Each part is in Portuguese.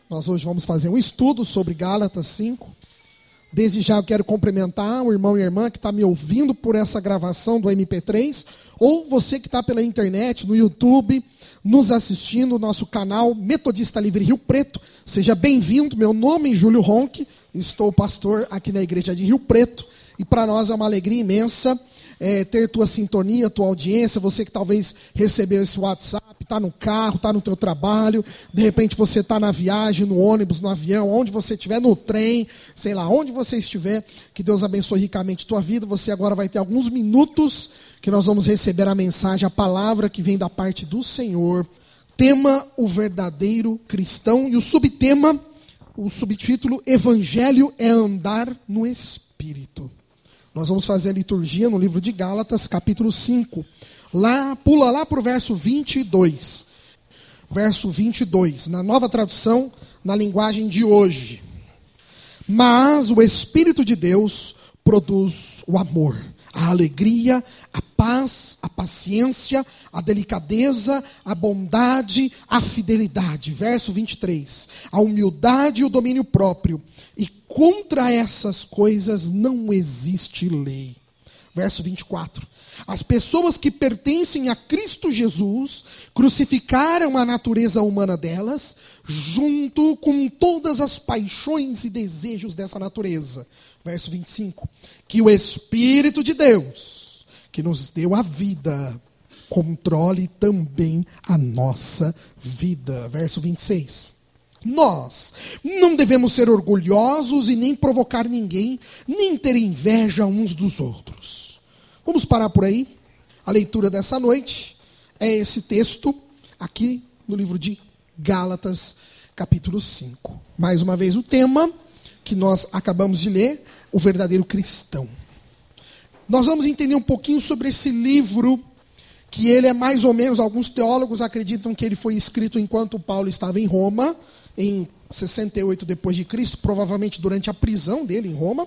Nós hoje vamos fazer um estudo sobre Gálatas 5. Desde já eu quero cumprimentar o irmão e a irmã que está me ouvindo por essa gravação do MP3, ou você que está pela internet, no YouTube, nos assistindo no nosso canal Metodista Livre Rio Preto. Seja bem-vindo, meu nome é Júlio Ronque, estou pastor aqui na igreja de Rio Preto, e para nós é uma alegria imensa ter tua sintonia, tua audiência, você que talvez recebeu esse WhatsApp, está no carro, está no teu trabalho, de repente você está na viagem, no ônibus, no avião, onde você estiver, no trem, sei lá, onde você estiver, que Deus abençoe ricamente tua vida. Você agora vai ter alguns minutos que nós vamos receber a mensagem, a palavra que vem da parte do Senhor. Tema: o verdadeiro cristão, e o subtema, o subtítulo: Evangelho é andar no Espírito. Nós vamos fazer a liturgia no livro de Gálatas, capítulo 5. Pula lá para o verso 22. Verso 22, na nova tradução, na linguagem de hoje. Mas o Espírito de Deus produz o amor, a alegria, a paz, a paciência, a delicadeza, a bondade, a fidelidade. Verso 23. A humildade e o domínio próprio. E contra essas coisas não existe lei. Verso 24. As pessoas que pertencem a Cristo Jesus crucificaram a natureza humana delas, junto com todas as paixões e desejos dessa natureza. Verso 25. Que o Espírito de Deus, que nos deu a vida, controle também a nossa vida. Verso 26. Nós não devemos ser orgulhosos e nem provocar ninguém, nem ter inveja uns dos outros. Vamos parar por aí. A leitura dessa noite é esse texto aqui no livro de Gálatas, capítulo 5. Mais uma vez o tema que nós acabamos de ler, o verdadeiro cristão. Nós vamos entender um pouquinho sobre esse livro, que ele é mais ou menos, alguns teólogos acreditam que ele foi escrito enquanto Paulo estava em Roma, em 68 depois de Cristo, provavelmente durante a prisão dele em Roma.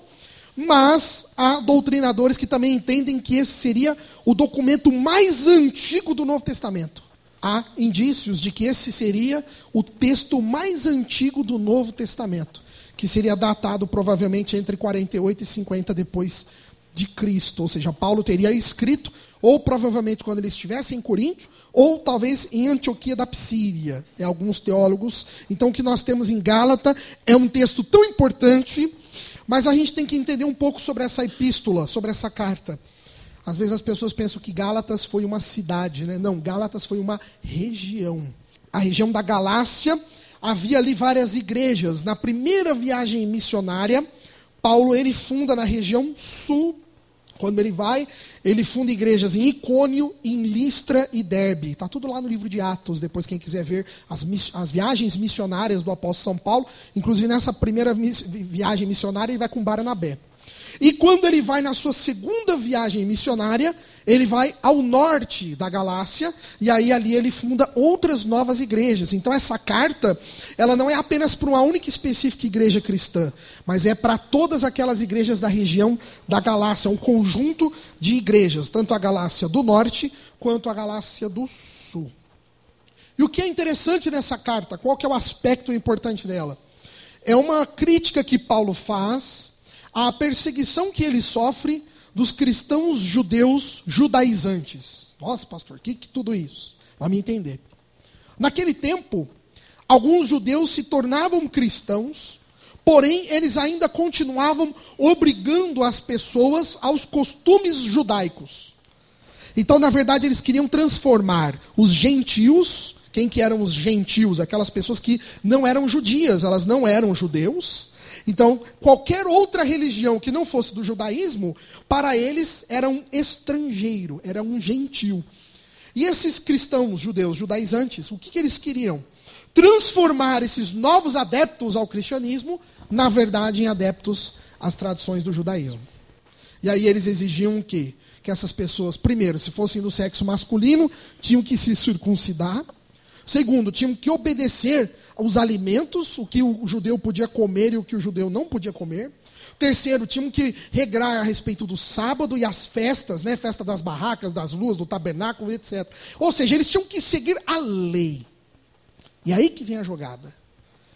Mas há doutrinadores que também entendem que esse seria o documento mais antigo do Novo Testamento. Há indícios de que esse seria o texto mais antigo do Novo Testamento, que seria datado provavelmente entre 48 e 50 depois de Cristo. Ou seja, Paulo teria escrito, ou provavelmente quando ele estivesse em Corinto, ou talvez em Antioquia da Psíria. Alguns teólogos. Então o que nós temos em Gálatas é um texto tão importante. Mas a gente tem que entender um pouco sobre essa epístola, sobre essa carta. Às vezes as pessoas pensam que Gálatas foi uma cidade, né? Não, Gálatas foi uma região. A região da Galácia, havia ali várias igrejas. Na primeira viagem missionária, Paulo ele funda na região sul. Quando ele vai, ele funda igrejas em Icônio, em Listra e Derbe. Está tudo lá no livro de Atos, depois quem quiser ver as viagens missionárias do apóstolo São Paulo. Inclusive nessa primeira viagem missionária ele vai com Barnabé. E quando ele vai na sua segunda viagem missionária, ele vai ao norte da Galácia, e aí ali ele funda outras novas igrejas. Então essa carta, ela não é apenas para uma única e específica igreja cristã, mas é para todas aquelas igrejas da região da Galácia, um conjunto de igrejas, tanto a Galácia do norte, quanto a Galácia do sul. E o que é interessante nessa carta, qual que é o aspecto importante dela? É uma crítica que Paulo faz a perseguição que ele sofre dos cristãos judeus judaizantes. Nossa, pastor, que tudo isso? Vamos entender. Naquele tempo, alguns judeus se tornavam cristãos, porém eles ainda continuavam obrigando as pessoas aos costumes judaicos. Então, na verdade, eles queriam transformar os gentios. Quem que eram os gentios? Aquelas pessoas que não eram judias, elas não eram judeus. Então, qualquer outra religião que não fosse do judaísmo, para eles era um estrangeiro, era um gentio. E esses cristãos judeus judaizantes, o que eles queriam? Transformar esses novos adeptos ao cristianismo, na verdade, em adeptos às tradições do judaísmo. E aí eles exigiam o quê? Que essas pessoas, primeiro, se fossem do sexo masculino, tinham que se circuncidar. Segundo, tinham que obedecer aos alimentos, o que o judeu podia comer e o que o judeu não podia comer. Terceiro, tinham que regrar a respeito do sábado e as festas, né? Festa das barracas, das luas, do tabernáculo, etc. Ou seja, eles tinham que seguir a lei. E aí que vem a jogada.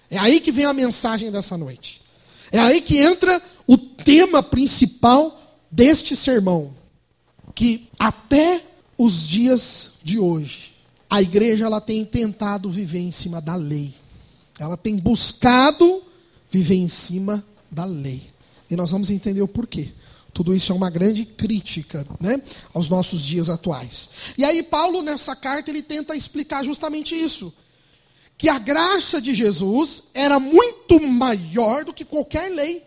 É aí que vem a mensagem dessa noite. É aí que entra o tema principal deste sermão. Que até os dias de hoje, a igreja ela tem tentado viver em cima da lei. Ela tem buscado viver em cima da lei. E nós vamos entender o porquê. Tudo isso é uma grande crítica, né, aos nossos dias atuais. E aí Paulo, nessa carta, ele tenta explicar justamente isso. Que a graça de Jesus era muito maior do que qualquer lei.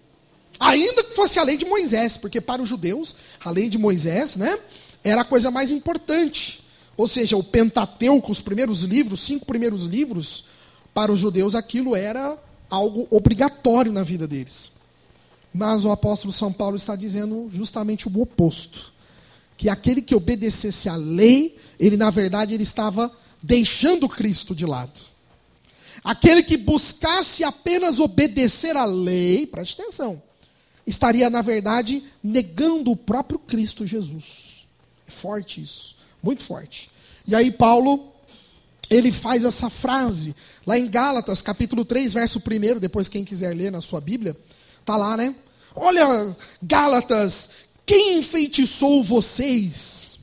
Ainda que fosse a lei de Moisés, porque para os judeus, a lei de Moisés, né, era a coisa mais importante. Ou seja, o Pentateuco, os primeiros livros, 5 primeiros livros, para os judeus aquilo era algo obrigatório na vida deles. Mas o apóstolo São Paulo está dizendo justamente o oposto. Que aquele que obedecesse à lei, ele na verdade ele estava deixando Cristo de lado. Aquele que buscasse apenas obedecer à lei, preste atenção, estaria na verdade negando o próprio Cristo Jesus. É forte isso, muito forte. E aí Paulo, ele faz essa frase, lá em Gálatas, capítulo 3, verso 1, depois quem quiser ler na sua Bíblia, está lá, né? Olha, Gálatas, quem enfeitiçou vocês?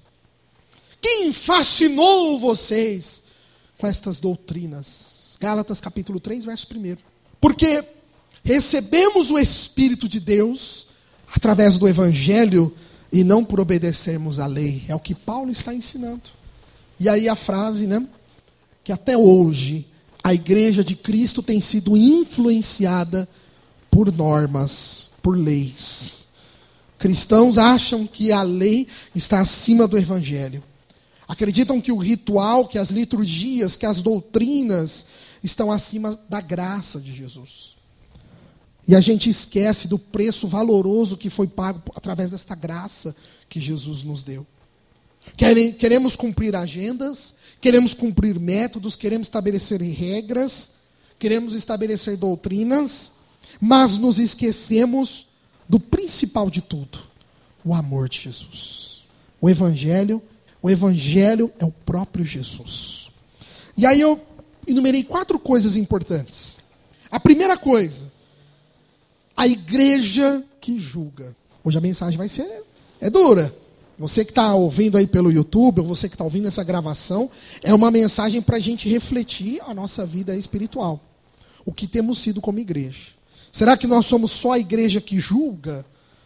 Quem fascinou vocês com estas doutrinas? Gálatas capítulo 3, verso 1. Porque recebemos o Espírito de Deus através do Evangelho e não por obedecermos à lei. É o que Paulo está ensinando. E aí a frase, né? Que até hoje a igreja de Cristo tem sido influenciada por normas, por leis. Cristãos acham que a lei está acima do Evangelho. Acreditam que o ritual, que as liturgias, que as doutrinas estão acima da graça de Jesus. E a gente esquece do preço valoroso que foi pago através desta graça que Jesus nos deu. Queremos cumprir agendas, queremos cumprir métodos, queremos estabelecer regras, queremos estabelecer doutrinas, mas nos esquecemos do principal de tudo, o amor de Jesus. O Evangelho é o próprio Jesus. E aí eu enumerei 4 coisas importantes. A primeira coisa, a igreja que julga. Hoje a mensagem vai ser dura. Você que está ouvindo aí pelo YouTube, ou você que está ouvindo essa gravação, é uma mensagem para a gente refletir a nossa vida espiritual. O que temos sido como igreja. Será que nós somos só a igreja que julga?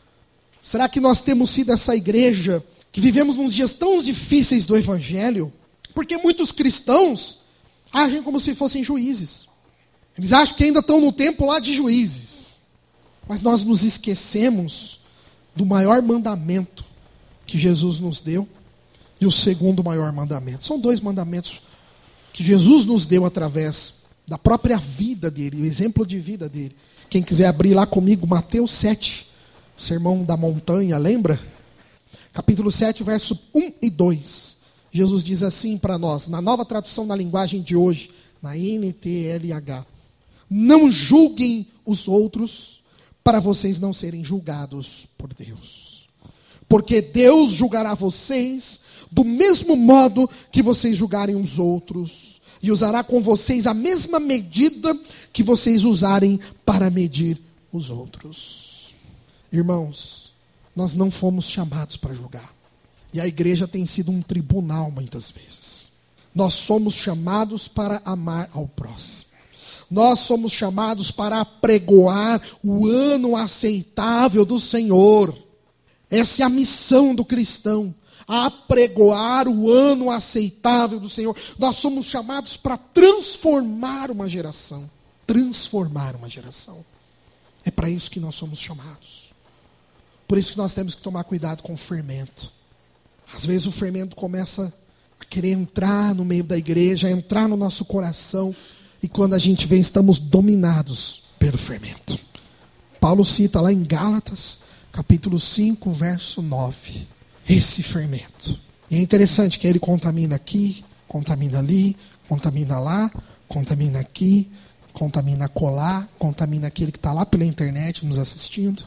Será que nós temos sido essa igreja que vivemos nos dias tão difíceis do Evangelho? Porque muitos cristãos agem como se fossem juízes. Eles acham que ainda estão no tempo lá de juízes. Mas nós nos esquecemos do maior mandamento que Jesus nos deu e o segundo maior mandamento. São 2 mandamentos que Jesus nos deu através da própria vida dele, o exemplo de vida dele. Quem quiser abrir lá comigo, Mateus 7, Sermão da Montanha, lembra? Capítulo 7, verso 1 e 2. Jesus diz assim para nós, na nova tradução na linguagem de hoje, na NTLH. Não julguem os outros para vocês não serem julgados por Deus. Porque Deus julgará vocês do mesmo modo que vocês julgarem os outros. E usará com vocês a mesma medida que vocês usarem para medir os outros. Irmãos, nós não fomos chamados para julgar. E a igreja tem sido um tribunal muitas vezes. Nós somos chamados para amar ao próximo. Nós somos chamados para apregoar o ano aceitável do Senhor. Essa é a missão do cristão. Apregoar o ano aceitável do Senhor. Nós somos chamados para transformar uma geração. Transformar uma geração. É para isso que nós somos chamados. Por isso que nós temos que tomar cuidado com o fermento. Às vezes o fermento começa a querer entrar no meio da igreja, a entrar no nosso coração. E quando a gente vê, estamos dominados pelo fermento. Paulo cita lá em Gálatas, capítulo 5, verso 9. Esse fermento. E é interessante que ele contamina aqui, contamina ali, contamina lá, contamina aqui, contamina acolá, contamina aquele que está lá pela internet nos assistindo.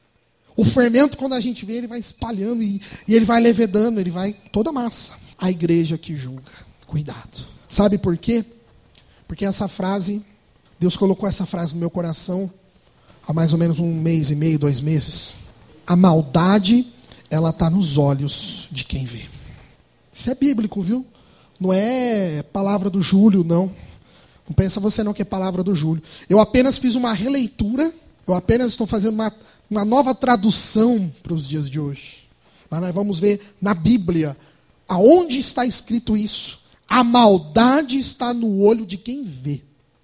O fermento, quando a gente vê, ele vai espalhando e ele vai levedando, ele vai toda a massa. A igreja que julga. Cuidado. Sabe por quê? Porque essa frase Deus colocou essa frase no meu coração há mais ou menos 1 mês e meio, 2 meses. A maldade, ela está nos olhos de quem vê. Isso é bíblico, viu? Não é palavra do Júlio, não. Não pensa você não que é palavra do Júlio. Eu apenas fiz uma releitura, eu apenas estou fazendo uma nova tradução para os dias de hoje. Mas nós vamos ver na Bíblia, aonde está escrito isso. A maldade está no olho de quem vê.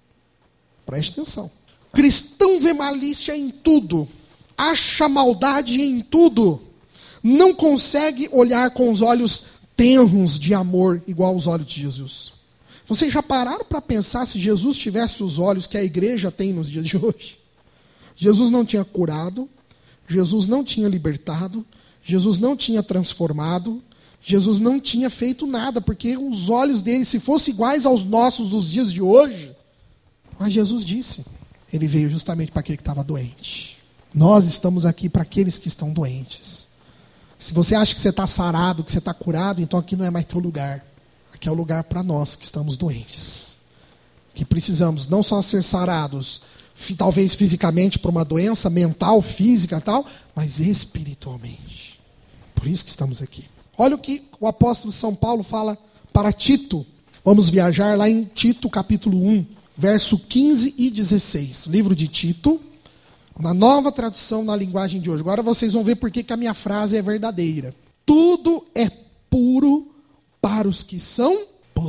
Preste atenção. O cristão vê malícia em tudo, acha maldade em tudo, não consegue olhar com os olhos tenros de amor igual aos olhos de Jesus. Vocês já pararam para pensar se Jesus tivesse os olhos que a igreja tem nos dias de hoje? Jesus não tinha curado, Jesus não tinha libertado, Jesus não tinha transformado, Jesus não tinha feito nada, porque os olhos dele, se fossem iguais aos nossos dos dias de hoje, mas Jesus disse, ele veio justamente para aquele que estava doente. Nós estamos aqui para aqueles que estão doentes. Se você acha que você está sarado, que você está curado, então aqui não é mais teu lugar. Aqui é o lugar para nós que estamos doentes. Que precisamos não só ser sarados, talvez fisicamente por uma doença mental, física e tal, mas espiritualmente. Por isso que estamos aqui. Olha o que o apóstolo São Paulo fala para Tito. Vamos viajar lá em Tito capítulo 1, verso 15 e 16. Livro de Tito, na nova tradução na linguagem de hoje. Agora vocês vão ver por que a minha frase é verdadeira. Tudo é puro para os que são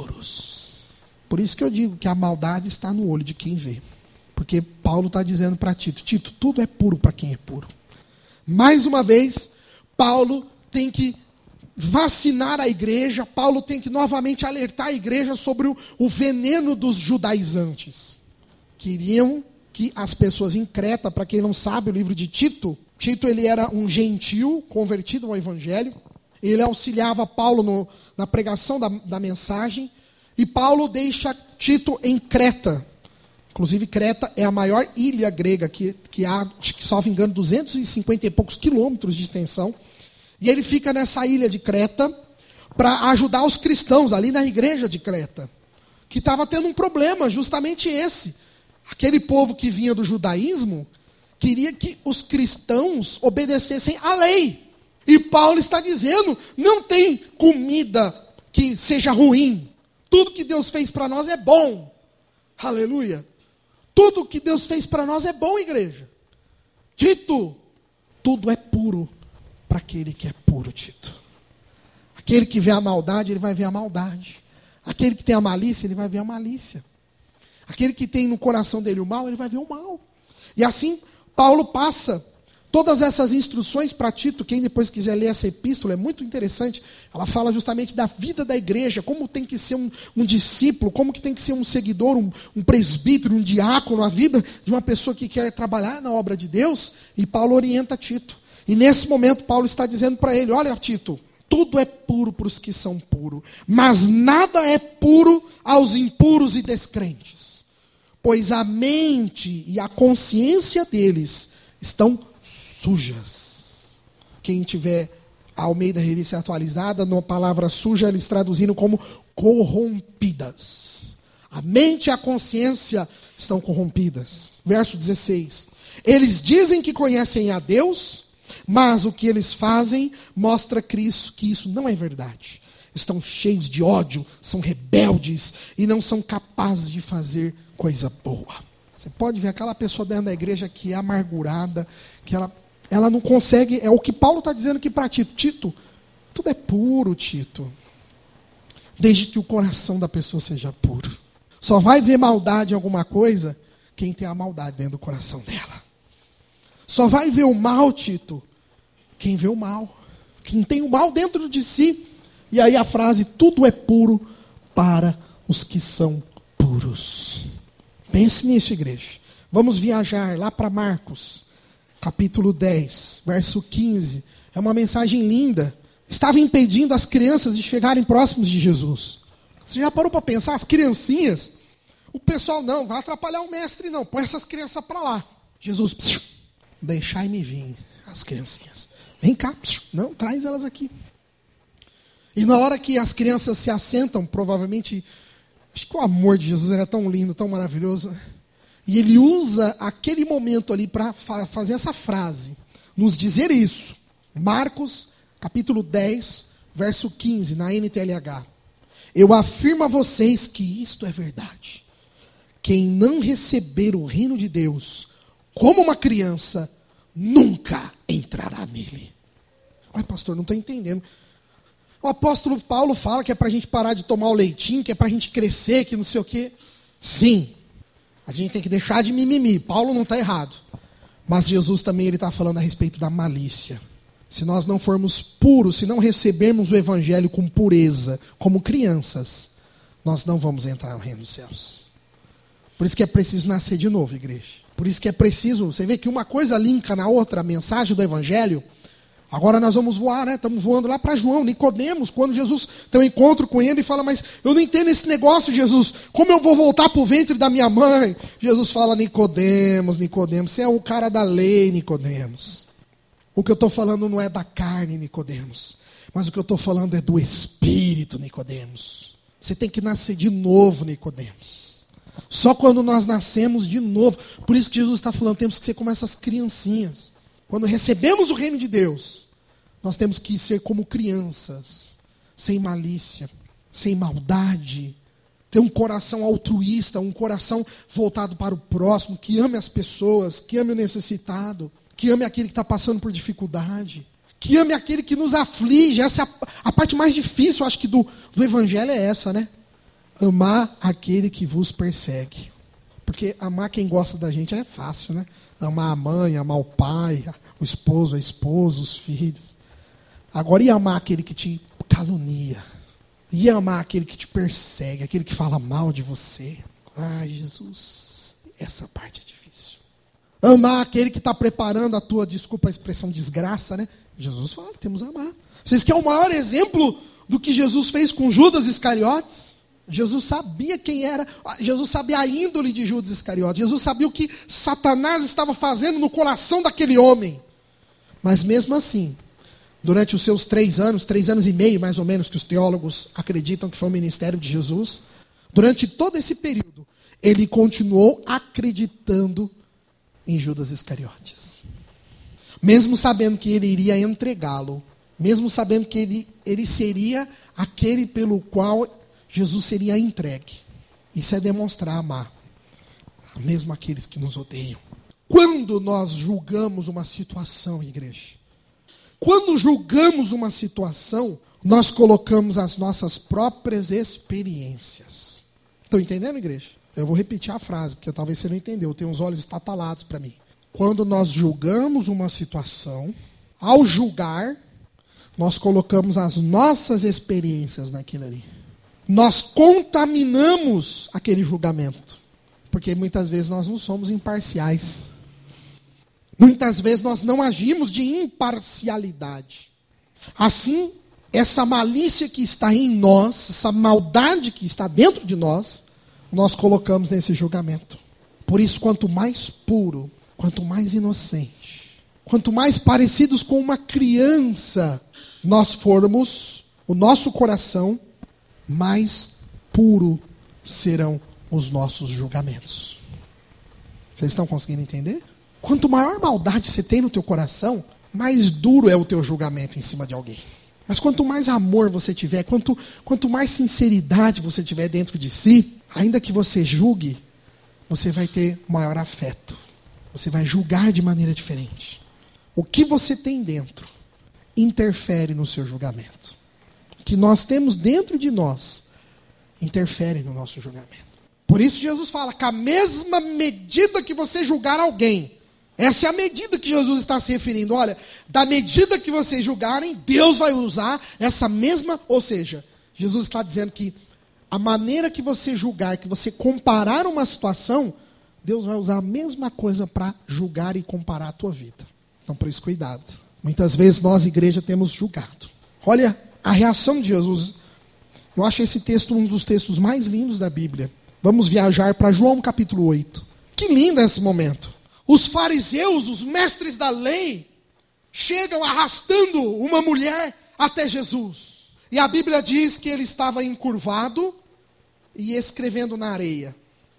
puros. Por isso que eu digo que a maldade está no olho de quem vê. Porque Paulo está dizendo para Tito, Tito, tudo é puro para quem é puro. Mais uma vez, Paulo tem que vacinar a igreja, Paulo tem que novamente alertar a igreja sobre o veneno dos judaizantes. Queriam que as pessoas em Creta, para quem não sabe, o livro de Tito, ele era um gentil convertido ao evangelho, ele auxiliava Paulo na pregação da mensagem, e Paulo deixa Tito em Creta. Inclusive Creta é a maior ilha grega, que há, salvo engano, 250 e poucos quilômetros de extensão. E ele fica nessa ilha de Creta para ajudar os cristãos ali na igreja de Creta, que estava tendo um problema, justamente esse. Aquele povo que vinha do judaísmo queria que os cristãos obedecessem à lei. E Paulo está dizendo, não tem comida que seja ruim. Tudo que Deus fez para nós é bom. Aleluia. Tudo que Deus fez para nós é bom, igreja. Tito, tudo é puro para aquele que é puro, Tito. Aquele que vê a maldade, ele vai ver a maldade. Aquele que tem a malícia, ele vai ver a malícia. Aquele que tem no coração dele o mal, ele vai ver o mal. E assim, Paulo passa todas essas instruções para Tito. Quem depois quiser ler essa epístola, é muito interessante. Ela fala justamente da vida da igreja, como tem que ser um discípulo, como que tem que ser um seguidor, um presbítero, um diácono, a vida de uma pessoa que quer trabalhar na obra de Deus. E Paulo orienta Tito. E nesse momento Paulo está dizendo para ele, olha Tito, tudo é puro para os que são puros, mas nada é puro aos impuros e descrentes. Pois a mente e a consciência deles estão sujas. Quem tiver a Almeida Revista Atualizada, na palavra suja, eles traduzindo como corrompidas. A mente e a consciência estão corrompidas. Verso 16. Eles dizem que conhecem a Deus, mas o que eles fazem mostra Cristo que isso não é verdade. Estão cheios de ódio, são rebeldes e não são capazes de fazer coisa boa. Você pode ver aquela pessoa dentro da igreja que é amargurada, que ela não consegue, é o que Paulo está dizendo aqui para Tito. Tito, tudo é puro, Tito. Desde que o coração da pessoa seja puro. Só vai ver maldade em alguma coisa quem tem a maldade dentro do coração dela. Só vai ver o mal, Tito, quem vê o mal. Quem tem o mal dentro de si. E aí a frase, tudo é puro para os que são puros. Pense nisso, igreja. Vamos viajar lá para Marcos, capítulo 10, verso 15. É uma mensagem linda. Estava impedindo as crianças de chegarem próximos de Jesus. Você já parou para pensar? As criancinhas, o pessoal não, vai atrapalhar o mestre não. Põe essas crianças para lá. Jesus, deixai-me vir, as criancinhas. Vem cá, não, traz elas aqui. E na hora que as crianças se assentam, provavelmente, acho que o amor de Jesus era tão lindo, tão maravilhoso. E ele usa aquele momento ali para fazer essa frase, nos dizer isso. Marcos, capítulo 10, verso 15, na NTLH. Eu afirmo a vocês que isto é verdade. Quem não receber o reino de Deus como uma criança, nunca entrará nele. Mas pastor, não estou entendendo. O apóstolo Paulo fala que é para a gente parar de tomar o leitinho, que é para a gente crescer, que não sei o quê. Sim, a gente tem que deixar de mimimi. Paulo não está errado. Mas Jesus também está falando a respeito da malícia. Se nós não formos puros, se não recebermos o evangelho com pureza, como crianças, nós não vamos entrar no reino dos céus. Por isso que é preciso nascer de novo, igreja. Por isso que é preciso, você vê que uma coisa linka na outra, a mensagem do evangelho. Agora nós vamos voar, né? Estamos voando lá para João, Nicodemos, quando Jesus tem um encontro com ele e fala, mas eu não entendo esse negócio, Jesus. Como eu vou voltar para o ventre da minha mãe? Jesus fala, Nicodemos, você é o cara da lei, Nicodemos. O que eu estou falando não é da carne, Nicodemos. Mas o que eu estou falando é do Espírito, Nicodemos. Você tem que nascer de novo, Nicodemos. Só quando nós nascemos de novo. Por isso que Jesus está falando, temos que ser como essas criancinhas. Quando recebemos o reino de Deus, nós temos que ser como crianças, sem malícia, sem maldade, ter um coração altruísta, um coração voltado para o próximo, que ame as pessoas, que ame o necessitado, que ame aquele que está passando por dificuldade, que ame aquele que nos aflige. Essa é a parte mais difícil, eu acho que do evangelho é essa, né? Amar aquele que vos persegue. Porque amar quem gosta da gente é fácil, né? Amar a mãe, amar o pai, o esposo, a esposa, os filhos. Agora, e amar aquele que te calunia? E amar aquele que te persegue, aquele que fala mal de você? Ai, Jesus, essa parte é difícil. Amar aquele que está preparando a tua, desculpa a expressão, desgraça, né? Jesus fala que temos que amar. Vocês querem o maior exemplo do que Jesus fez com Judas Iscariotes? Jesus sabia quem era, Jesus sabia a índole de Judas Iscariotes, Jesus sabia o que Satanás estava fazendo no coração daquele homem. Mas mesmo assim, durante os seus 3 anos e meio mais ou menos, que os teólogos acreditam que foi o ministério de Jesus, durante todo esse período, ele continuou acreditando em Judas Iscariotes. Mesmo sabendo que ele iria entregá-lo, mesmo sabendo que ele seria aquele pelo qual Jesus seria entregue. Isso é demonstrar amar, mesmo aqueles que nos odeiam. Quando nós julgamos uma situação, igreja, quando julgamos uma situação, nós colocamos as nossas próprias experiências. Estão entendendo, igreja? Eu vou repetir a frase, porque talvez você não entendeu. Eu tenho os olhos estatalados para mim. Quando nós julgamos uma situação, ao julgar, nós colocamos as nossas experiências naquilo ali. Nós contaminamos aquele julgamento. Porque muitas vezes nós não somos imparciais. Muitas vezes nós não agimos de imparcialidade. Assim, essa malícia que está em nós, essa maldade que está dentro de nós, nós colocamos nesse julgamento. Por isso, quanto mais puro, quanto mais inocente, quanto mais parecidos com uma criança nós formos, o nosso coração, mais puro serão os nossos julgamentos. Vocês estão conseguindo entender? Quanto maior maldade você tem no teu coração, mais duro é o teu julgamento em cima de alguém. Mas quanto mais amor você tiver, quanto mais sinceridade você tiver dentro de si, ainda que você julgue, você vai ter maior afeto. Você vai julgar de maneira diferente. O que você tem dentro interfere no seu julgamento. O que nós temos dentro de nós interfere no nosso julgamento. Por isso Jesus fala que a mesma medida que você julgar alguém, essa é a medida que Jesus está se referindo. Olha, da medida que vocês julgarem, Deus vai usar essa mesma, ou seja, Jesus está dizendo que a maneira que você julgar, que você comparar uma situação, Deus vai usar a mesma coisa para julgar e comparar a tua vida. Então, por isso, cuidado. Muitas vezes nós, igreja, temos julgado. Olha a reação de Jesus. Eu acho esse texto um dos textos mais lindos da Bíblia. Vamos viajar para João capítulo 8. Que lindo esse momento. Os fariseus, os mestres da lei, chegam arrastando uma mulher até Jesus. E a Bíblia diz que ele estava encurvado e escrevendo na areia.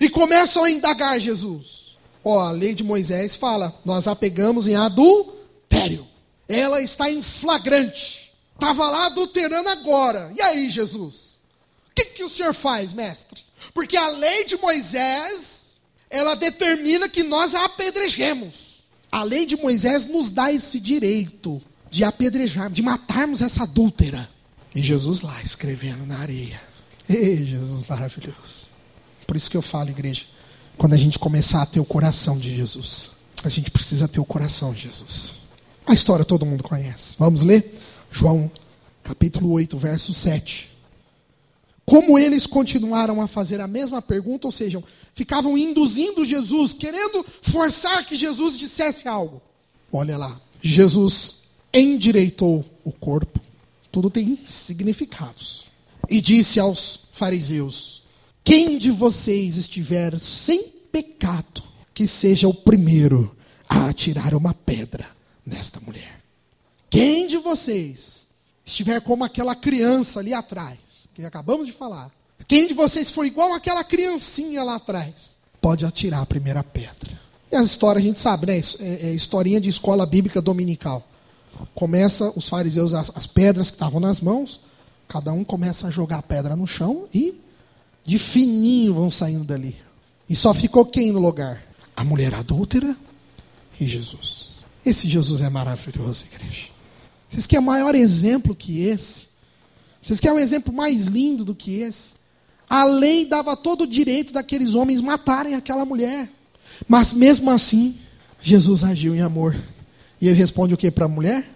E começam a indagar Jesus. A lei de Moisés fala, nós a pegamos em adultério. Ela está em flagrante. Estava lá adulterando agora. E aí, Jesus? O que o senhor faz, mestre? Porque a lei de Moisés, ela determina que nós a apedrejemos. A lei de Moisés nos dá esse direito de apedrejar, de matarmos essa adúltera. E Jesus lá escrevendo na areia. Ei, Jesus maravilhoso. Por isso que eu falo, igreja, quando a gente começar a ter o coração de Jesus, a gente precisa ter o coração de Jesus. A história todo mundo conhece. Vamos ler? João, capítulo 8, verso 7. Como eles continuaram a fazer a mesma pergunta, ou seja, ficavam induzindo Jesus, querendo forçar que Jesus dissesse algo. Olha lá, Jesus endireitou o corpo, tudo tem significados, e disse aos fariseus: quem de vocês estiver sem pecado, que seja o primeiro a atirar uma pedra nesta mulher. Quem de vocês estiver como aquela criança ali atrás, que acabamos de falar, quem de vocês for igual aquela criancinha lá atrás, pode atirar a primeira pedra. E a história a gente sabe, né? É historinha de escola bíblica dominical. Começa os fariseus, as pedras que estavam nas mãos, cada um começa a jogar a pedra no chão e de fininho vão saindo dali. E só ficou quem no lugar? A mulher adúltera e Jesus. Esse Jesus é maravilhoso, igreja. Vocês querem maior exemplo que esse? Vocês querem um exemplo mais lindo do que esse? A lei dava todo o direito daqueles homens matarem aquela mulher. Mas mesmo assim, Jesus agiu em amor. E ele responde o que para a mulher?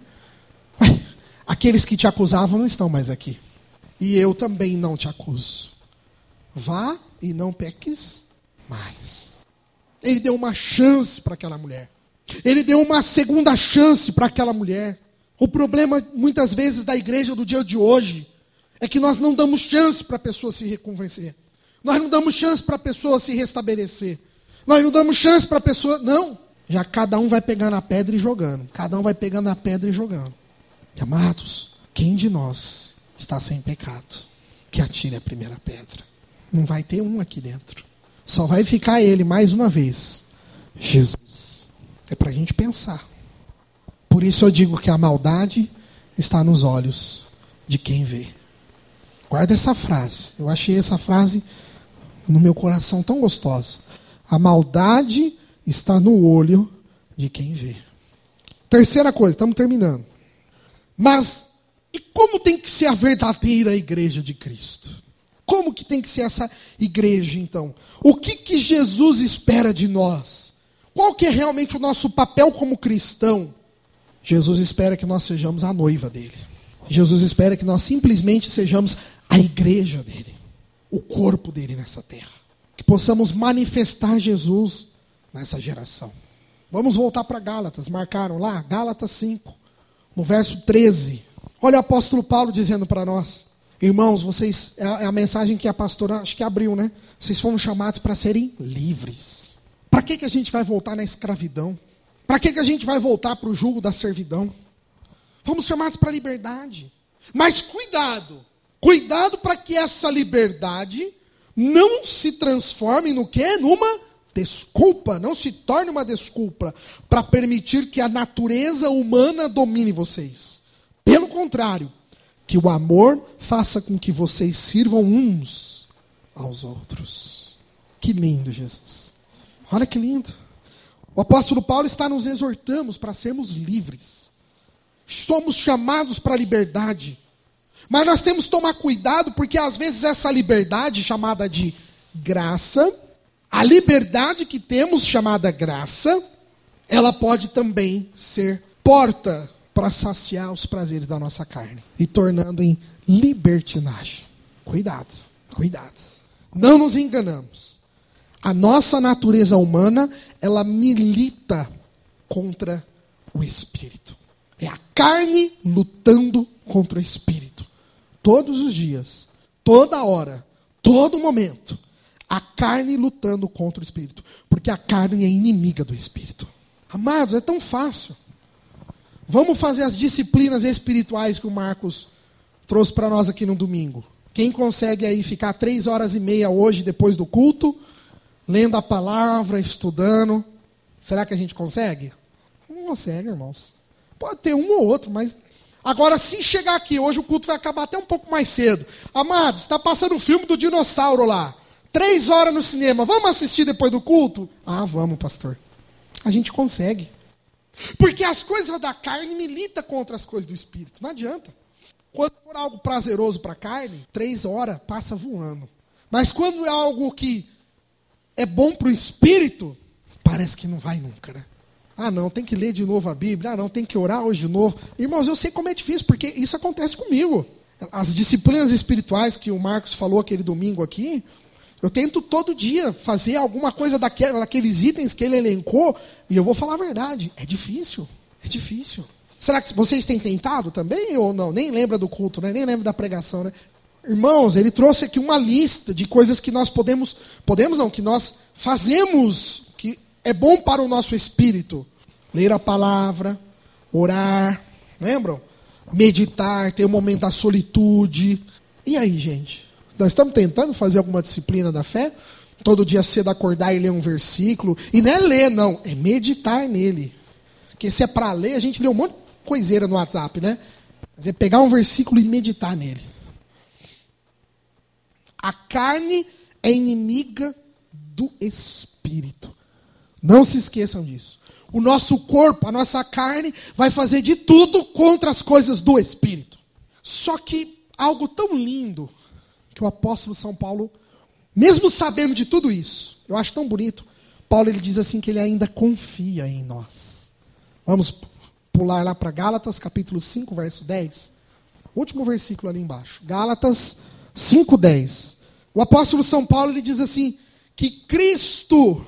Aqueles que te acusavam não estão mais aqui. E eu também não te acuso. Vá e não peques mais. Ele deu uma chance para aquela mulher. Ele deu uma segunda chance para aquela mulher. O problema, muitas vezes, da igreja do dia de hoje, é que nós não damos chance para a pessoa se reconvencer. Nós não damos chance para a pessoa se restabelecer. Nós não damos chance para a pessoa... Não. Já cada um vai pegando a pedra e jogando. Cada um vai pegando a pedra e jogando. Amados, quem de nós está sem pecado? Que atire a primeira pedra. Não vai ter um aqui dentro. Só vai ficar ele, mais uma vez. Jesus. É para a gente pensar. Por isso eu digo que a maldade está nos olhos de quem vê. Guarda essa frase. Eu achei essa frase no meu coração tão gostosa. A maldade está no olho de quem vê. Terceira coisa, estamos terminando. Mas, e como tem que ser a verdadeira igreja de Cristo? Como que tem que ser essa igreja, então? O que Jesus espera de nós? Qual que é realmente o nosso papel como cristão? Jesus espera que nós sejamos a noiva dele. Jesus espera que nós simplesmente sejamos a igreja dele. O corpo dele nessa terra. Que possamos manifestar Jesus nessa geração. Vamos voltar para Gálatas. Marcaram lá? Gálatas 5. No verso 13. Olha o apóstolo Paulo dizendo para nós. Irmãos, vocês, é a mensagem que a pastora, acho que abriu, né? Vocês foram chamados para serem livres. Para que a gente vai voltar na escravidão? Para que a gente vai voltar para o jugo da servidão? Fomos chamados para a liberdade. Mas cuidado. Cuidado para que essa liberdade não se transforme no quê? Numa desculpa. Não se torne uma desculpa para permitir que a natureza humana domine vocês. Pelo contrário, que o amor faça com que vocês sirvam uns aos outros. Que lindo, Jesus. Olha que lindo. O apóstolo Paulo está nos exortando para sermos livres. Somos chamados para a liberdade. Mas nós temos que tomar cuidado, porque às vezes essa liberdade chamada de graça, a liberdade que temos chamada graça, ela pode também ser porta para saciar os prazeres da nossa carne. E tornando em libertinagem. Cuidado, cuidado. Não nos enganamos. A nossa natureza humana, ela milita contra o espírito. É a carne lutando contra o espírito. Todos os dias, toda hora, todo momento. A carne lutando contra o espírito. Porque a carne é inimiga do espírito. Amados, é tão fácil. Vamos fazer as disciplinas espirituais que o Marcos trouxe para nós aqui no domingo. Quem consegue aí ficar 3 horas e meia hoje depois do culto lendo a palavra, estudando. Será que a gente consegue? Não consegue, irmãos. Pode ter um ou outro, mas... Agora, se chegar aqui, hoje o culto vai acabar até um pouco mais cedo. Amados, está passando um filme do dinossauro lá. 3 horas no cinema. Vamos assistir depois do culto? Ah, vamos, pastor. A gente consegue. Porque as coisas da carne militam contra as coisas do espírito. Não adianta. Quando for algo prazeroso para a carne, 3 horas passa voando. Mas quando é algo que é bom para o espírito, parece que não vai nunca, né? Ah, não, tem que ler de novo a Bíblia. Ah, não, tem que orar hoje de novo. Irmãos, eu sei como é difícil, porque isso acontece comigo. As disciplinas espirituais que o Marcos falou aquele domingo aqui, eu tento todo dia fazer alguma coisa daqueles itens que ele elencou, e eu vou falar a verdade. É difícil. É difícil. Será que vocês têm tentado também ou não? Nem lembra do culto, né? Nem lembra da pregação, né? Irmãos, ele trouxe aqui uma lista de coisas que nós que nós fazemos, que é bom para o nosso espírito. Ler a palavra, orar, lembram? Meditar, ter um momento da solitude. E aí, gente? Nós estamos tentando fazer alguma disciplina da fé? Todo dia cedo acordar e ler um versículo. E não é ler, não. É meditar nele. Porque se é para ler, a gente lê um monte de coiseira no WhatsApp, né? Mas é pegar um versículo e meditar nele. A carne é inimiga do espírito. Não se esqueçam disso. O nosso corpo, a nossa carne, vai fazer de tudo contra as coisas do espírito. Só que algo tão lindo que o apóstolo São Paulo, mesmo sabendo de tudo isso, eu acho tão bonito, Paulo ele diz assim que ele ainda confia em nós. Vamos pular lá para Gálatas, capítulo 5, verso 10. Último versículo ali embaixo. Gálatas 5, 10. O apóstolo São Paulo ele diz assim, que Cristo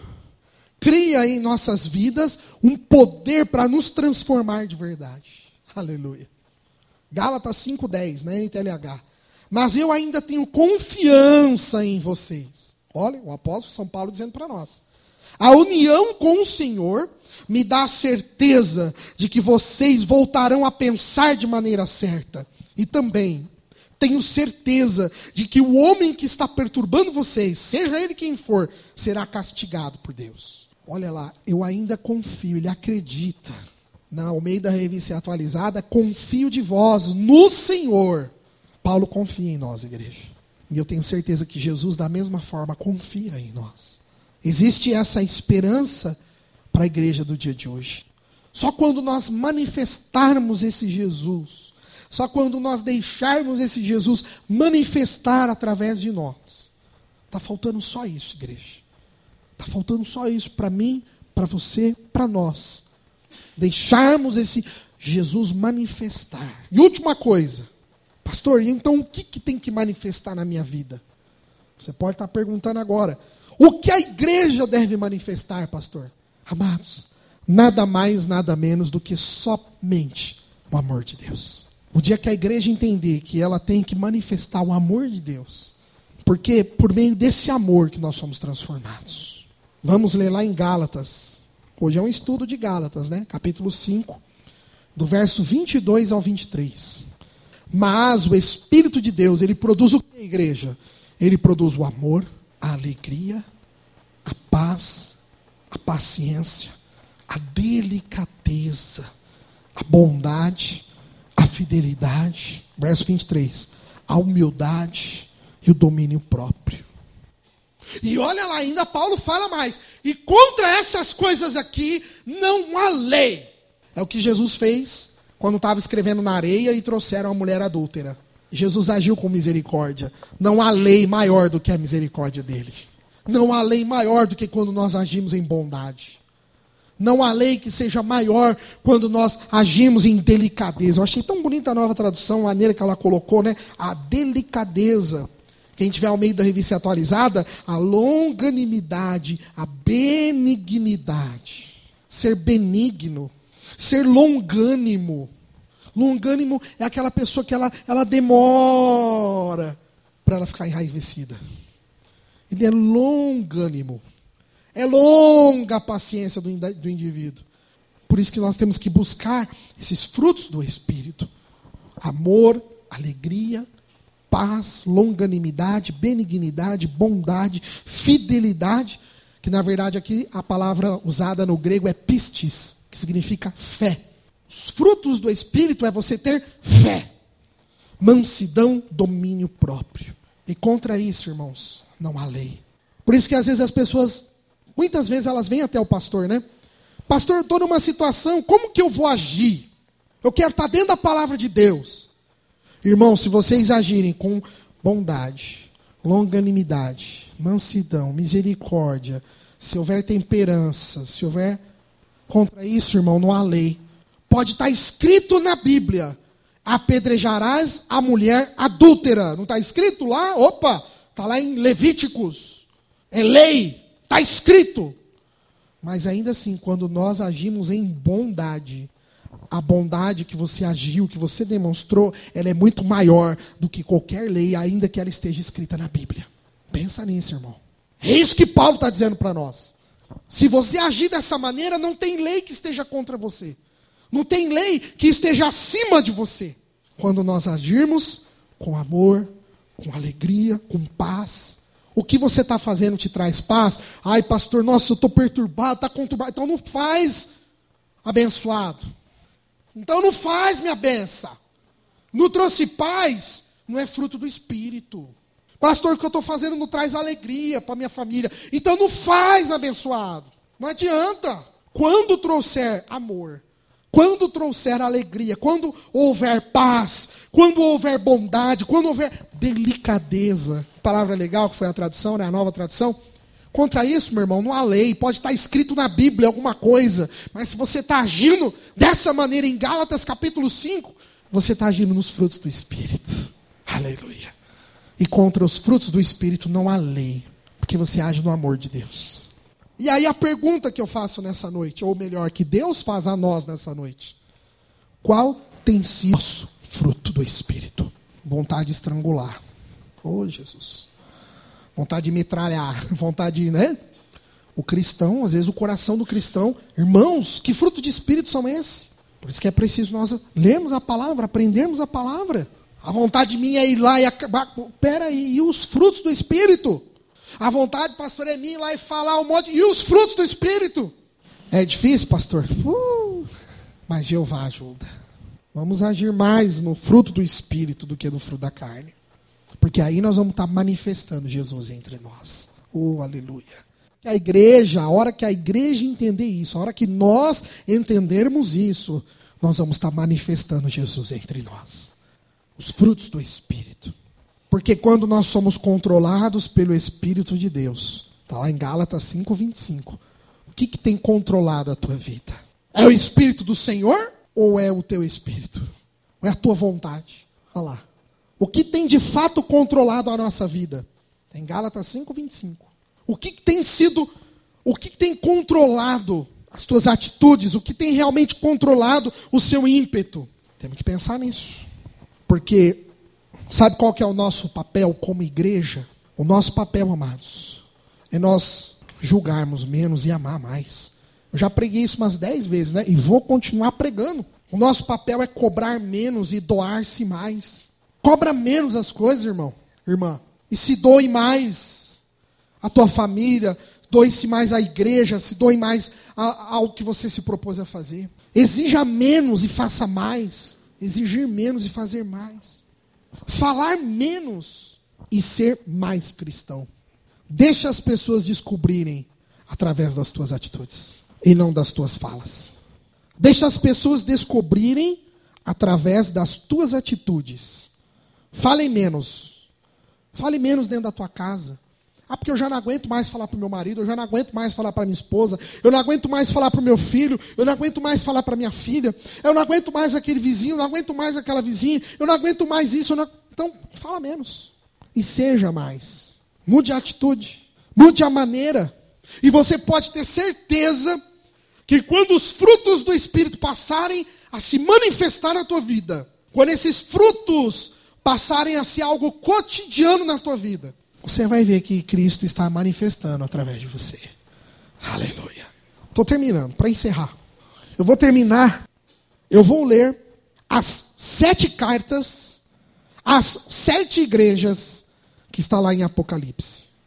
cria em nossas vidas um poder para nos transformar de verdade. Aleluia. Gálatas 5:10, na NTLH. Mas eu ainda tenho confiança em vocês. Olha, o apóstolo São Paulo dizendo para nós. A união com o Senhor me dá a certeza de que vocês voltarão a pensar de maneira certa. E também tenho certeza de que o homem que está perturbando vocês, seja ele quem for, será castigado por Deus. Olha lá, eu ainda confio, ele acredita. Na Almeida Revista Atualizada, confio de vós no Senhor. Paulo confia em nós, igreja. E eu tenho certeza que Jesus, da mesma forma, confia em nós. Existe essa esperança para a igreja do dia de hoje. Só quando nós manifestarmos esse Jesus, só quando nós deixarmos esse Jesus manifestar através de nós. Está faltando só isso, igreja. Está faltando só isso para mim, para você, para nós. Deixarmos esse Jesus manifestar. E última coisa. Pastor, então o que tem que manifestar na minha vida? Você pode estar perguntando agora. O que a igreja deve manifestar, pastor? Amados, nada mais, nada menos do que somente o amor de Deus. O dia que a igreja entender que ela tem que manifestar o amor de Deus, porque por meio desse amor que nós somos transformados. Vamos ler lá em Gálatas. Hoje é um estudo de Gálatas, né? Capítulo 5, do verso 22 ao 23. Mas o Espírito de Deus, ele produz o que, igreja? Ele produz o amor, a alegria, a paz, a paciência, a delicadeza, a bondade, a fidelidade. Verso 23. A humildade e o domínio próprio. E olha lá, ainda Paulo fala mais. E contra essas coisas aqui, não há lei. É o que Jesus fez quando estava escrevendo na areia e trouxeram a mulher adúltera. Jesus agiu com misericórdia. Não há lei maior do que a misericórdia dele. Não há lei maior do que quando nós agimos em bondade. Não há lei que seja maior quando nós agimos em delicadeza. Eu achei tão bonita a nova tradução, a maneira que ela colocou, né? A delicadeza. Quem tiver ao meio da revista atualizada, a longanimidade, a benignidade. Ser benigno, ser longânimo. Longânimo é aquela pessoa que ela demora para ela ficar enraivecida. Ele é longânimo. É longa a paciência do indivíduo. Por isso que nós temos que buscar esses frutos do Espírito. Amor, alegria, paz, longanimidade, benignidade, bondade, fidelidade. Que na verdade aqui a palavra usada no grego é pistis, que significa fé. Os frutos do Espírito é você ter fé, mansidão, domínio próprio. E contra isso, irmãos, não há lei. Por isso que às vezes as pessoas, muitas vezes elas vêm até o pastor, né? Pastor, eu estou numa situação, como que eu vou agir? Eu quero estar dentro da palavra de Deus. Irmãos, se vocês agirem com bondade, longanimidade, mansidão, misericórdia, se houver temperança, se houver contra isso, irmão, não há lei. Pode estar escrito na Bíblia, apedrejarás a mulher adúltera. Não está escrito lá? Opa, está lá em Levíticos. É lei, está escrito. Mas ainda assim, quando nós agimos em bondade, a bondade que você agiu, que você demonstrou, ela é muito maior do que qualquer lei, ainda que ela esteja escrita na Bíblia. Pensa nisso, irmão. É isso que Paulo está dizendo para nós. Se você agir dessa maneira, não tem lei que esteja contra você. Não tem lei que esteja acima de você. Quando nós agirmos com amor, com alegria, com paz, o que você está fazendo te traz paz? Ai, pastor, nossa, eu estou perturbado, está conturbado. Então não faz, abençoado. Então não faz, minha benção. Não trouxe paz, não é fruto do Espírito. Pastor, o que eu estou fazendo não traz alegria para minha família. Então não faz, abençoado. Não adianta. Quando trouxer amor, quando trouxer alegria, quando houver paz, quando houver bondade, quando houver delicadeza, palavra legal que foi a tradução, né, a nova tradução. Contra isso, meu irmão, não há lei. Pode estar escrito na Bíblia alguma coisa, mas se você está agindo dessa maneira em Gálatas capítulo 5, você está agindo nos frutos do Espírito. Aleluia. E contra os frutos do Espírito não há lei, porque você age no amor de Deus. E aí a pergunta que eu faço nessa noite, ou melhor, que Deus faz a nós nessa noite: qual tem sido o nosso fruto do Espírito? Vontade de estrangular. Oh, Jesus. Vontade de metralhar. Vontade de, né? O cristão, às vezes o coração do cristão. Irmãos, que fruto de Espírito são esses? Por isso que é preciso nós lermos a palavra, aprendermos a palavra. A vontade minha é ir lá e acabar. Peraí, e os frutos do Espírito? A vontade, pastor, é minha ir lá e falar um monte. E os frutos do Espírito? É difícil, pastor? Mas Jeová ajuda. Vamos agir mais no fruto do Espírito do que no fruto da carne. Porque aí nós vamos estar manifestando Jesus entre nós. Oh, aleluia. A igreja, a hora que a igreja entender isso, a hora que nós entendermos isso, nós vamos estar manifestando Jesus entre nós. Os frutos do Espírito. Porque quando nós somos controlados pelo Espírito de Deus, está lá em Gálatas 5:25, o que tem controlado a tua vida? É o Espírito do Senhor ou é o teu Espírito? Ou é a tua vontade? Olha lá. O que tem de fato controlado a nossa vida? Está em Gálatas 5:25. O que tem controlado as tuas atitudes? O que tem realmente controlado o seu ímpeto? Temos que pensar nisso. Porque, sabe qual que é o nosso papel como igreja? O nosso papel, amados, é nós julgarmos menos e amar mais. Eu já preguei isso umas 10 vezes, né? E vou continuar pregando. O nosso papel é cobrar menos e doar-se mais. Cobra menos as coisas, irmão, irmã. E se doe mais a tua família, doe-se mais à igreja, se doe mais ao que você se propôs a fazer. Exija menos e faça mais. Exigir menos e fazer mais. Falar menos e ser mais cristão. Deixa as pessoas descobrirem através das tuas atitudes e não das tuas falas. Deixa as pessoas descobrirem através das tuas atitudes. Fale menos. Fale menos dentro da tua casa. Ah, porque eu já não aguento mais falar para o meu marido, eu já não aguento mais falar para minha esposa, eu não aguento mais falar para o meu filho, eu não aguento mais falar para minha filha, eu não aguento mais aquele vizinho, eu não aguento mais aquela vizinha, eu não aguento mais isso. Então, fala menos. E seja mais. Mude a atitude. Mude a maneira. E você pode ter certeza que quando os frutos do Espírito passarem a se manifestar na tua vida, quando esses frutos passarem a ser algo cotidiano na tua vida, você vai ver que Cristo está manifestando através de você. Aleluia. Estou terminando, para encerrar. Eu vou terminar, eu vou ler as 7 cartas, as 7 igrejas que está lá em Apocalipse.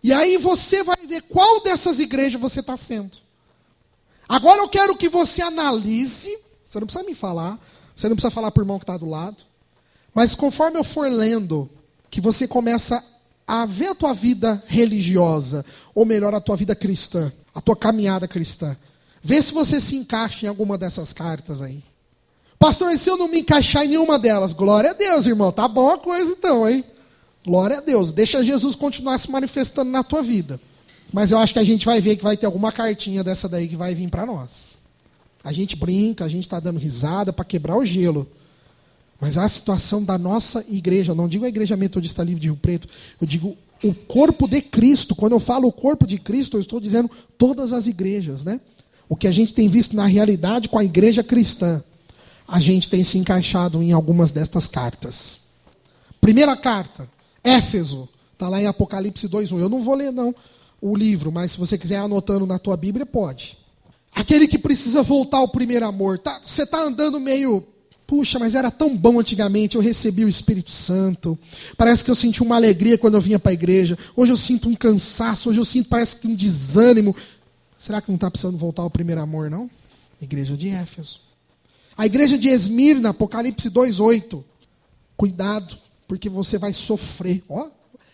E aí você vai ver qual dessas igrejas você está sendo. Agora eu quero que você analise, você não precisa me falar, você não precisa falar para o irmão que está do lado, mas conforme eu for lendo, que você começa a ver a tua vida religiosa, ou melhor, a tua vida cristã, a tua caminhada cristã. Vê se você se encaixa em alguma dessas cartas aí. Pastor, e se eu não me encaixar em nenhuma delas? Glória a Deus, irmão, tá bom a coisa então, hein? Glória a Deus, deixa Jesus continuar se manifestando na tua vida. Mas eu acho que a gente vai ver que vai ter alguma cartinha dessa daí que vai vir para nós. A gente brinca, a gente está dando risada para quebrar o gelo. Mas a situação da nossa igreja, não digo a Igreja Metodista Livre de Rio Preto, eu digo o corpo de Cristo. Quando eu falo o corpo de Cristo, eu estou dizendo todas as igrejas, né? O que a gente tem visto na realidade com a igreja cristã, a gente tem se encaixado em algumas destas cartas. Primeira carta, Éfeso, está lá em Apocalipse 2:1. Eu não vou ler não o livro, mas se você quiser anotando na tua Bíblia, pode. Aquele que precisa voltar ao primeiro amor. Você está andando meio... Puxa, mas era tão bom antigamente, eu recebi o Espírito Santo. Parece que eu senti uma alegria quando eu vinha para a igreja. Hoje eu sinto um cansaço, hoje eu sinto, parece que um desânimo. Será que não está precisando voltar ao primeiro amor, não? Igreja de Éfeso. A igreja de Esmirna, Apocalipse 2:8. Cuidado, porque você vai sofrer. Ó,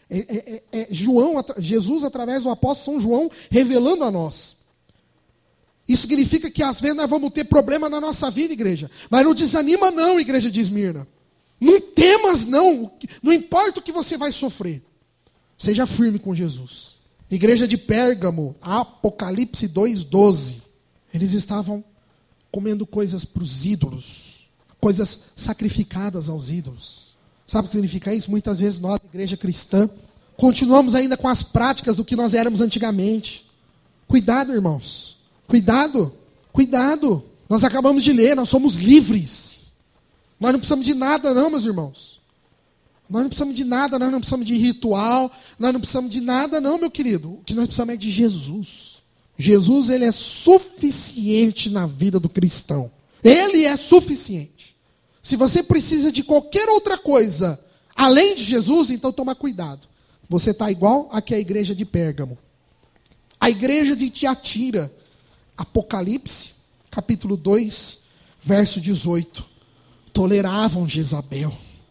Jesus, através do apóstolo São João, revelando a nós. Isso significa que às vezes nós vamos ter problema na nossa vida, igreja. Mas não desanima não, igreja de Esmirna. Não temas não. Não importa o que você vai sofrer. Seja firme com Jesus. Igreja de Pérgamo, Apocalipse 2:12. Eles estavam comendo coisas para os ídolos. Coisas sacrificadas aos ídolos. Sabe o que significa isso? Muitas vezes nós, igreja cristã, continuamos ainda com as práticas do que nós éramos antigamente. Cuidado, irmãos. Cuidado, cuidado. Nós acabamos de ler, nós somos livres. Nós não precisamos de nada não, meus irmãos. Nós não precisamos de nada, nós não precisamos de ritual, nós não precisamos de nada não, meu querido. O que nós precisamos é de Jesus. Jesus, ele é suficiente na vida do cristão. Ele é suficiente. Se você precisa de qualquer outra coisa, além de Jesus, então toma cuidado. Você está igual aqui a igreja de Pérgamo. A igreja de Tiatira. Apocalipse, capítulo 2, verso 18. Toleravam Jezabel.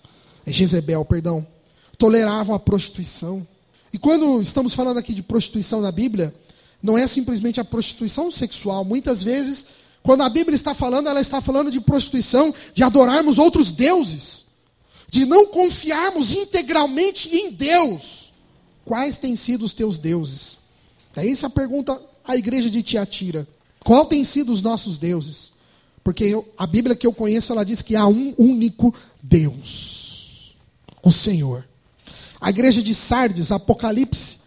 Toleravam a prostituição. E quando estamos falando aqui de prostituição na Bíblia, não é simplesmente a prostituição sexual. Muitas vezes, quando a Bíblia está falando, ela está falando de prostituição, de adorarmos outros deuses, de não confiarmos integralmente em Deus. Quais têm sido os teus deuses? É essa a pergunta à igreja de Tiatira. Qual tem sido os nossos deuses? Porque a Bíblia que eu conheço, ela diz que há um único Deus, o Senhor. A igreja de Sardes, Apocalipse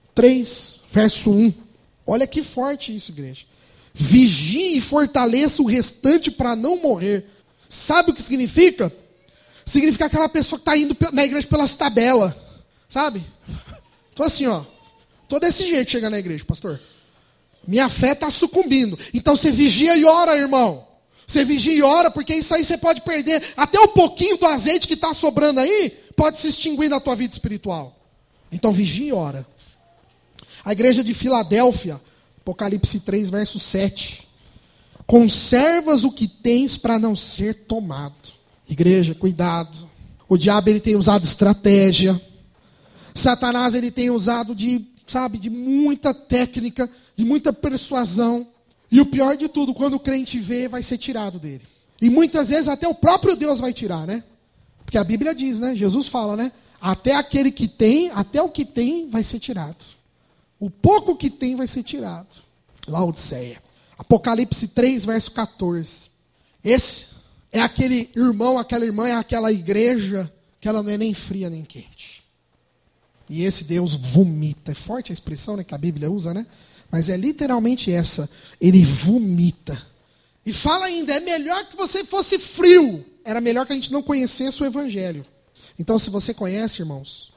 3, verso 1. Olha que forte isso, igreja. Vigie e fortaleça o restante para não morrer. Sabe o que significa? Significa aquela pessoa que está indo na igreja pelas tabelas. Sabe? Então assim, ó. Tô desse jeito chegando na igreja, pastor. Minha fé está sucumbindo. Então você vigia e ora, irmão. Você vigia e ora, porque isso aí você pode perder. Até um pouquinho do azeite que está sobrando aí, pode se extinguir na tua vida espiritual. Então vigia e ora. A igreja de Filadélfia, Apocalipse 3, verso 7. Conservas o que tens para não ser tomado. Igreja, cuidado. O diabo, ele tem usado estratégia. Satanás, ele tem usado de muita técnica, de muita persuasão. E o pior de tudo, quando o crente vê, vai ser tirado dele. E muitas vezes até o próprio Deus vai tirar, né? Porque a Bíblia diz, né? Jesus fala, né? Até aquele que tem, até o que tem vai ser tirado. O pouco que tem vai ser tirado. Laodiceia. Apocalipse 3, verso 14. Esse é aquele irmão, aquela irmã, é aquela igreja que ela não é nem fria nem quente. E esse Deus vomita. É forte a expressão, né, que a Bíblia usa, né? Mas é literalmente essa. Ele vomita. E fala ainda, é melhor que você fosse frio. Era melhor que a gente não conhecesse o Evangelho. Então, se você conhece, irmãos,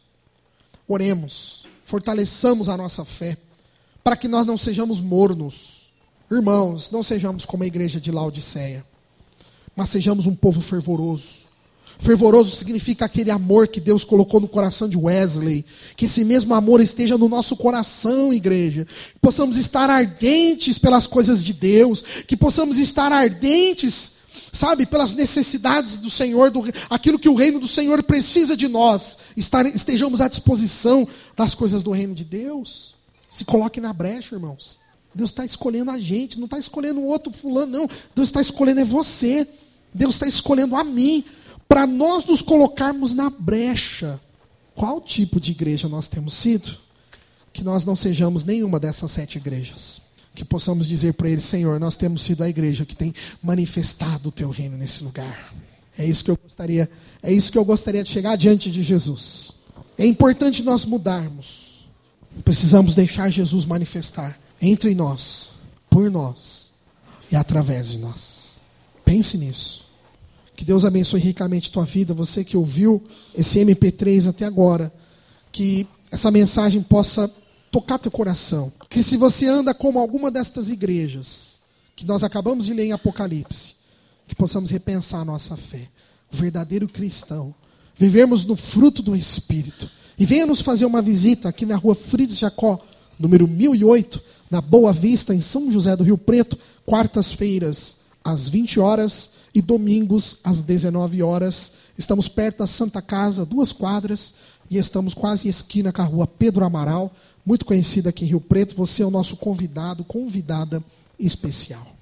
oremos. Fortaleçamos a nossa fé. Para que nós não sejamos mornos. Irmãos, não sejamos como a igreja de Laodiceia. Mas sejamos um povo fervoroso. Fervoroso significa aquele amor que Deus colocou no coração de Wesley. Que esse mesmo amor esteja no nosso coração, igreja. Que possamos estar ardentes pelas coisas de Deus. Que possamos estar ardentes, sabe, pelas necessidades do Senhor, aquilo que o reino do Senhor precisa de nós. Estejamos à disposição das coisas do reino de Deus. Se coloque na brecha, irmãos. Deus está escolhendo a gente, não está escolhendo um outro fulano, não. Deus está escolhendo é você. Deus está escolhendo a mim. Para nós nos colocarmos na brecha. Qual tipo de igreja nós temos sido? Que nós não sejamos nenhuma dessas 7 igrejas. Que possamos dizer para Ele: Senhor, nós temos sido a igreja que tem manifestado o Teu reino nesse lugar. É isso que eu gostaria de chegar diante de Jesus. É importante nós mudarmos. Precisamos deixar Jesus manifestar entre nós, por nós e através de nós. Pense nisso. Que Deus abençoe ricamente tua vida, você que ouviu esse MP3 até agora, que essa mensagem possa tocar teu coração. Que se você anda como alguma destas igrejas, que nós acabamos de ler em Apocalipse, que possamos repensar a nossa fé, o verdadeiro cristão, vivermos no fruto do Espírito. E venha nos fazer uma visita aqui na rua Fritz Jacó, número 1008, na Boa Vista, em São José do Rio Preto, quartas-feiras, às 20 horas, e domingos às 19 horas. Estamos perto da Santa Casa, 2 quadras, e estamos quase esquina com a rua Pedro Amaral, muito conhecida aqui em Rio Preto. Você é o nosso convidado, convidada especial.